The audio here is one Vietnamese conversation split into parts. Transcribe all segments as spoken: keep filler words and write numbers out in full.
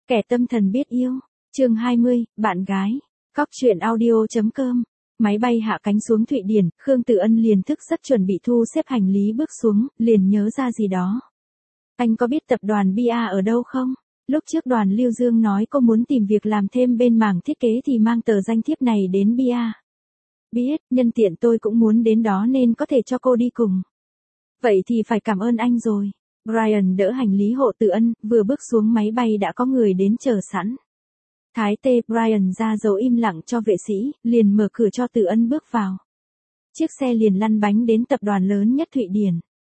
Kẻ tâm thần biết yêu. Chương hai mươi, bạn gái. Cóc truyện audio chấm com. Máy bay hạ cánh xuống Thụy Điển, Khương Tử Ân liền thức rất chuẩn bị thu xếp hành lý bước xuống, liền nhớ ra gì đó. Anh có biết tập đoàn bê a ở đâu không? Lúc trước đoàn Lưu Dương nói cô muốn tìm việc làm thêm bên mảng thiết kế thì mang tờ danh thiếp này đến bê a. Biết, nhân tiện tôi cũng muốn đến đó nên có thể cho cô đi cùng. Vậy thì phải cảm ơn anh rồi. Brian đỡ hành lý hộ Tử Ân, vừa bước xuống máy bay đã có người đến chờ sẵn. Thái tê Brian ra dấu im lặng cho vệ sĩ, liền mở cửa cho Tử Ân bước vào. Chiếc xe liền lăn bánh đến tập đoàn lớn nhất Thụy Điển.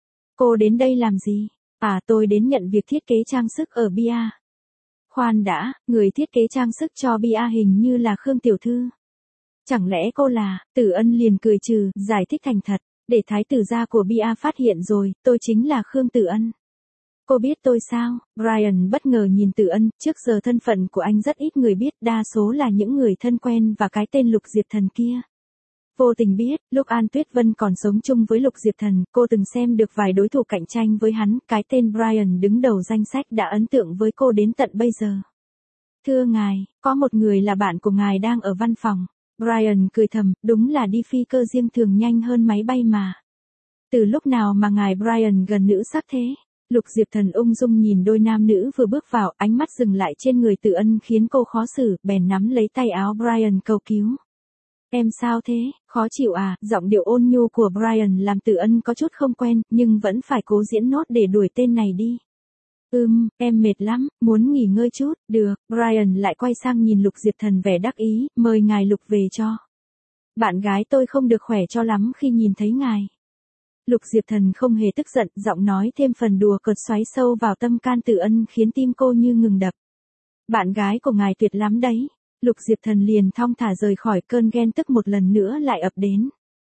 Cô đến đây làm gì? À, tôi đến nhận việc thiết kế trang sức ở bê a. Khoan đã, người thiết kế trang sức cho bê a hình như là Khương tiểu thư. Chẳng lẽ cô là? Tử Ân liền cười trừ, giải thích thành thật. Để thái tử gia của bê a phát hiện rồi, tôi chính là Khương Tử Ân. Cô biết tôi sao? Brian bất ngờ nhìn Tử Ân, trước giờ thân phận của anh rất ít người biết, đa số là những người thân quen và cái tên Lục Diệp Thần kia. Vô tình biết, lúc An Tuyết Vân còn sống chung với Lục Diệp Thần, cô từng xem được vài đối thủ cạnh tranh với hắn, cái tên Brian đứng đầu danh sách đã ấn tượng với cô đến tận bây giờ. Thưa ngài, có một người là bạn của ngài đang ở văn phòng. Brian cười thầm, đúng là đi phi cơ riêng thường nhanh hơn máy bay mà. Từ lúc nào mà ngài Brian gần nữ sắc thế? Lục Diệp Thần ung dung nhìn đôi nam nữ vừa bước vào, ánh mắt dừng lại trên người Tử Ân khiến cô khó xử, bèn nắm lấy tay áo Brian cầu cứu. Em sao thế, khó chịu à? Giọng điệu ôn nhu của Brian làm Tử Ân có chút không quen, nhưng vẫn phải cố diễn nốt để đuổi tên này đi. Ừm, em mệt lắm, muốn nghỉ ngơi chút, được. Brian lại quay sang nhìn Lục Diệp Thần vẻ đắc ý, mời ngài Lục về cho. Bạn gái tôi không được khỏe cho lắm khi nhìn thấy ngài. Lục Diệp Thần không hề tức giận, giọng nói thêm phần đùa cợt xoáy sâu vào tâm can Tử Ân khiến tim cô như ngừng đập. Bạn gái của ngài tuyệt lắm đấy. Lục Diệp Thần liền thong thả rời khỏi cơn ghen tức một lần nữa lại ập đến.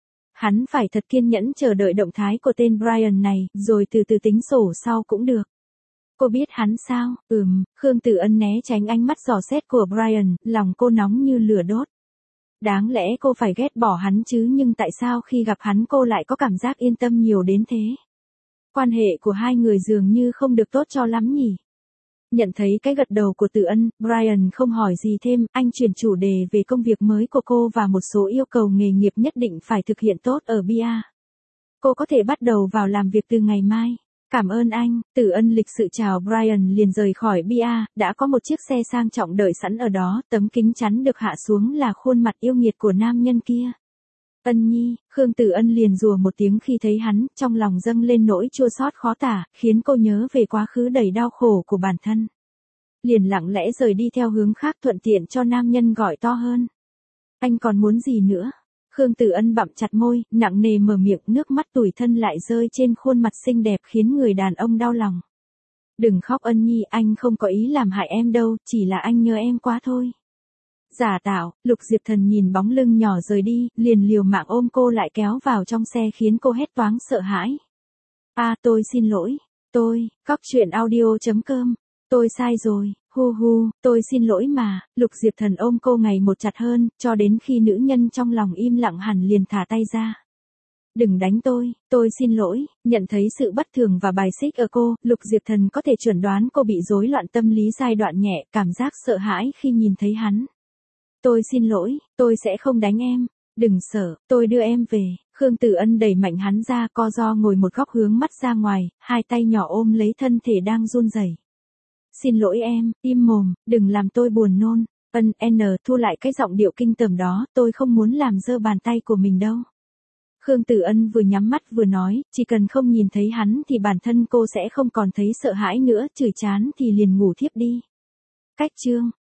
Hắn phải thật kiên nhẫn chờ đợi động thái của tên Brian này, rồi từ từ tính sổ sau cũng được. Cô biết hắn sao? Ừm, Khương Tử Ân né tránh ánh mắt dò xét của Brian, lòng cô nóng như lửa đốt. Đáng lẽ cô phải ghét bỏ hắn chứ, nhưng tại sao khi gặp hắn cô lại có cảm giác yên tâm nhiều đến thế? Quan hệ của hai người dường như không được tốt cho lắm nhỉ? Nhận thấy cái gật đầu của Tử Ân, Brian không hỏi gì thêm, anh chuyển chủ đề về công việc mới của cô và một số yêu cầu nghề nghiệp nhất định phải thực hiện tốt ở bê a. Cô có thể bắt đầu vào làm việc từ ngày mai. Cảm ơn anh. Tử Ân lịch sự chào Brian liền rời khỏi bê a, đã có một chiếc xe sang trọng đợi sẵn ở đó, tấm kính chắn được hạ xuống là khuôn mặt yêu nghiệt của nam nhân kia. Ân nhi, Khương Tử Ân liền rủa một tiếng khi thấy hắn, trong lòng dâng lên nỗi chua xót khó tả, khiến cô nhớ về quá khứ đầy đau khổ của bản thân. Liền lặng lẽ rời đi theo hướng khác thuận tiện cho nam nhân gọi to hơn. Anh còn muốn gì nữa? Khương Tử Ân bặm chặt môi, nặng nề mở miệng, nước mắt tủi thân lại rơi trên khuôn mặt xinh đẹp khiến người đàn ông đau lòng. Đừng khóc Ân nhi, anh không có ý làm hại em đâu, chỉ là anh nhớ em quá thôi. Giả tạo, Lục Diệp Thần nhìn bóng lưng nhỏ rời đi, liền liều mạng ôm cô lại kéo vào trong xe khiến cô hét toáng sợ hãi. À, tôi xin lỗi, tôi, cóc truyện audio chấm com, tôi sai rồi, hu hu, tôi xin lỗi mà. Lục Diệp Thần ôm cô ngày một chặt hơn, cho đến khi nữ nhân trong lòng im lặng hẳn liền thả tay ra. Đừng đánh tôi, tôi xin lỗi. Nhận thấy sự bất thường và bài xích ở cô, Lục Diệp Thần có thể chuẩn đoán cô bị rối loạn tâm lý giai đoạn nhẹ, cảm giác sợ hãi khi nhìn thấy hắn. Tôi xin lỗi, tôi sẽ không đánh em. Đừng sợ, tôi đưa em về. Khương Tử Ân đẩy mạnh hắn ra, co ro ngồi một góc hướng mắt ra ngoài, hai tay nhỏ ôm lấy thân thể đang run rẩy. Xin lỗi em, im mồm, đừng làm tôi buồn nôn. Ân N thu lại cái giọng điệu kinh tởm đó, tôi không muốn làm dơ bàn tay của mình đâu. Khương Tử Ân vừa nhắm mắt vừa nói, chỉ cần không nhìn thấy hắn thì bản thân cô sẽ không còn thấy sợ hãi nữa, chửi chán thì liền ngủ thiếp đi. Cách chương